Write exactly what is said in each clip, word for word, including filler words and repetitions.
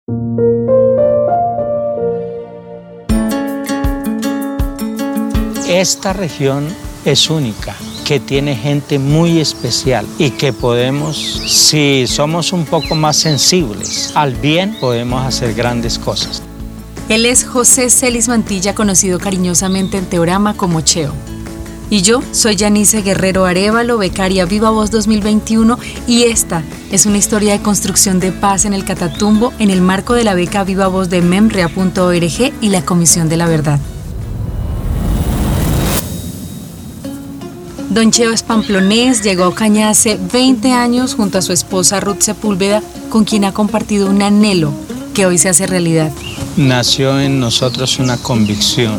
Esta región es única, que tiene gente muy especial y que podemos, si somos un poco más sensibles al bien, podemos hacer grandes cosas. Él es José Celis Mantilla, conocido cariñosamente en Teorama como Cheo. Y yo soy Yanice Guerrero Arévalo, becaria Viva Voz dos mil veintiuno, y esta es una historia de construcción de paz en el Catatumbo en el marco de la beca Viva Voz de memrea punto org y la Comisión de la Verdad. Don Cheo es pamplonés, llegó a Ocaña hace veinte años junto a su esposa Ruth Sepúlveda, con quien ha compartido un anhelo que hoy se hace realidad. Nació en nosotros una convicción,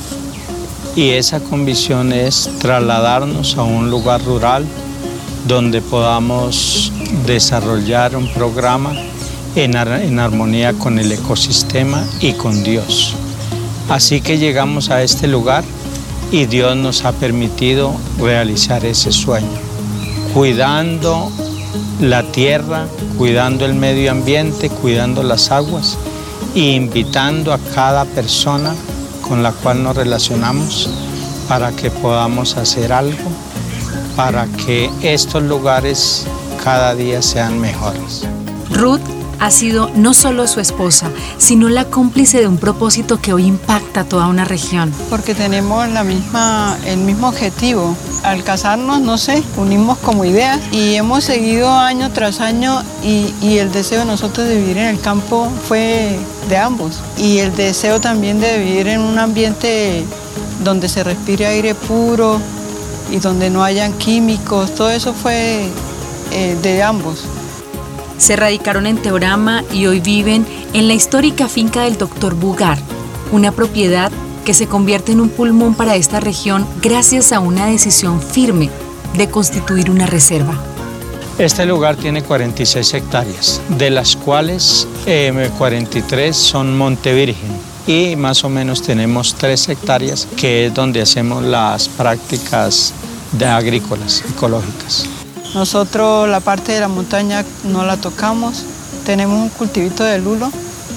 y esa convicción es trasladarnos a un lugar rural donde podamos desarrollar un programa en, ar- en armonía con el ecosistema y con Dios. Así que llegamos a este lugar y Dios nos ha permitido realizar ese sueño, cuidando la tierra, cuidando el medio ambiente, cuidando las aguas e invitando a cada persona con la cual nos relacionamos para que podamos hacer algo, para que estos lugares cada día sean mejores. Ruth ha sido no solo su esposa, sino la cómplice de un propósito que hoy impacta a toda una región. Porque tenemos la misma, el mismo objetivo. Al casarnos, no sé, unimos como ideas y hemos seguido año tras año y, y el deseo de nosotros de vivir en el campo fue de ambos. Y el deseo también de vivir en un ambiente donde se respire aire puro y donde no hayan químicos, todo eso fue eh, de ambos. Se radicaron en Teorama y hoy viven en la histórica finca del doctor Bugar, una propiedad que se convierte en un pulmón para esta región gracias a una decisión firme de constituir una reserva. Este lugar tiene cuarenta y seis hectáreas, de las cuales eh, cuarenta y tres son Monte Virgen y más o menos tenemos tres hectáreas que es donde hacemos las prácticas de agrícolas ecológicas. Nosotros la parte de la montaña no la tocamos, tenemos un cultivito de lulo,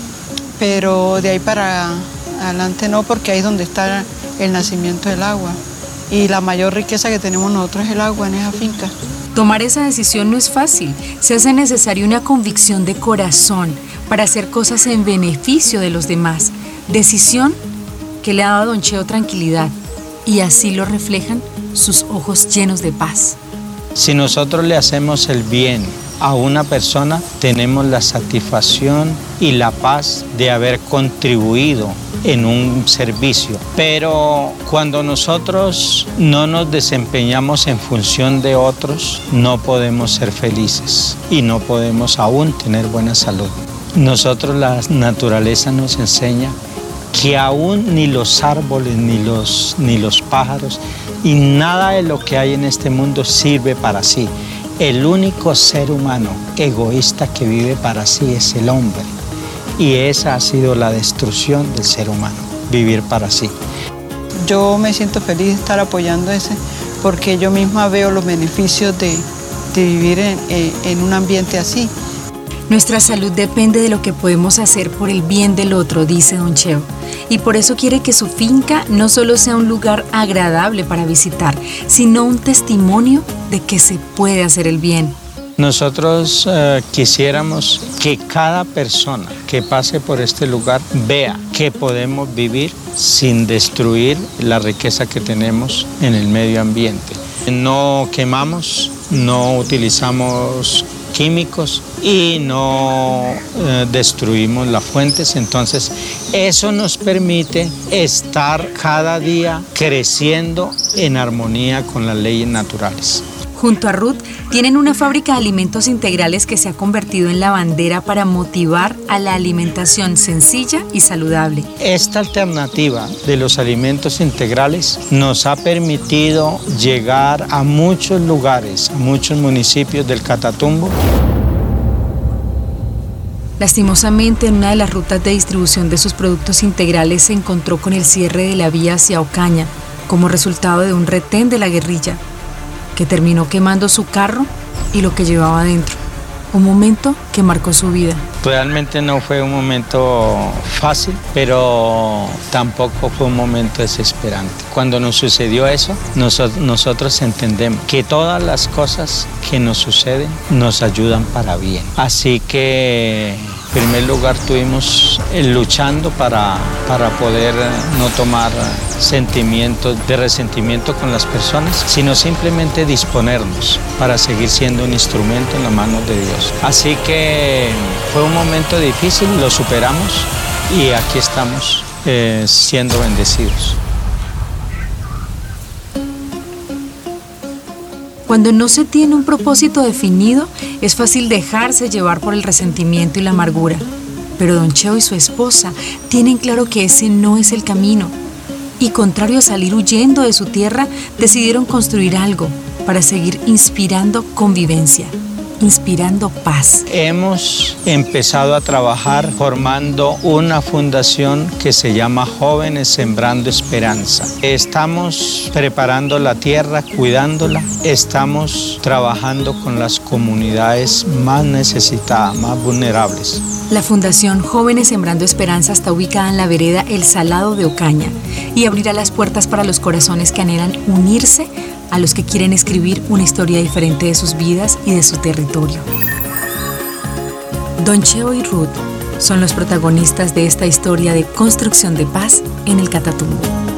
pero de ahí para adelante no, porque ahí es donde está el nacimiento del agua. Y la mayor riqueza que tenemos nosotros es el agua en esa finca. Tomar esa decisión no es fácil, se hace necesaria una convicción de corazón para hacer cosas en beneficio de los demás. Decisión que le ha dado a don Cheo tranquilidad, y así lo reflejan sus ojos llenos de paz. Si nosotros le hacemos el bien a una persona, tenemos la satisfacción y la paz de haber contribuido en un servicio. Pero cuando nosotros no nos desempeñamos en función de otros, no podemos ser felices y no podemos aún tener buena salud. Nosotros, la naturaleza nos enseña que aún ni los árboles, ni los, ni los pájaros, y nada de lo que hay en este mundo sirve para sí. El único ser humano egoísta que vive para sí es el hombre. Y esa ha sido la destrucción del ser humano, vivir para sí. Yo me siento feliz de estar apoyando ese, porque yo misma veo los beneficios de, de vivir en, en un ambiente así. Nuestra salud depende de lo que podemos hacer por el bien del otro, dice don Cheo. Y por eso quiere que su finca no solo sea un lugar agradable para visitar, sino un testimonio de que se puede hacer el bien. Nosotros eh, quisiéramos que cada persona que pase por este lugar vea que podemos vivir sin destruir la riqueza que tenemos en el medio ambiente. No quemamos, no utilizamos químicos y no eh, destruimos las fuentes. Entonces eso nos permite estar cada día creciendo en armonía con las leyes naturales. Junto a Ruth tienen una fábrica de alimentos integrales que se ha convertido en la bandera para motivar a la alimentación sencilla y saludable. Esta alternativa de los alimentos integrales nos ha permitido llegar a muchos lugares, a muchos municipios del Catatumbo. Lastimosamente, en una de las rutas de distribución de sus productos integrales se encontró con el cierre de la vía hacia Ocaña como resultado de un retén de la guerrilla, que terminó quemando su carro y lo que llevaba adentro. un momento que marcó su vida. Realmente no fue un momento fácil, pero tampoco fue un momento desesperante. Cuando nos sucedió eso, nosotros, nosotros entendemos que todas las cosas que nos suceden nos ayudan para bien. Así que, en primer lugar, estuvimos luchando para, para poder no tomar sentimientos de resentimiento con las personas, sino simplemente disponernos para seguir siendo un instrumento en las manos de Dios. Así que fue un momento difícil, lo superamos y aquí estamos eh, siendo bendecidos. Cuando no se tiene un propósito definido, es fácil dejarse llevar por el resentimiento y la amargura. Pero don Cheo y su esposa tienen claro que ese no es el camino. Y contrario a salir huyendo de su tierra, decidieron construir algo para seguir inspirando convivencia, inspirando paz. Hemos empezado a trabajar formando una fundación que se llama Jóvenes Sembrando Esperanza. Estamos preparando la tierra, cuidándola. Estamos trabajando con las comunidades más necesitadas, más vulnerables. La Fundación Jóvenes Sembrando Esperanza está ubicada en la vereda El Salado de Ocaña y abrirá las puertas para los corazones que anhelan unirse a los que quieren escribir una historia diferente de sus vidas y de su territorio. Don Cheo y Ruth son los protagonistas de esta historia de construcción de paz en el Catatumbo.